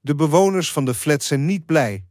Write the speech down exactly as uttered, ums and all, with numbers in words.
De bewoners van de flat zijn niet blij.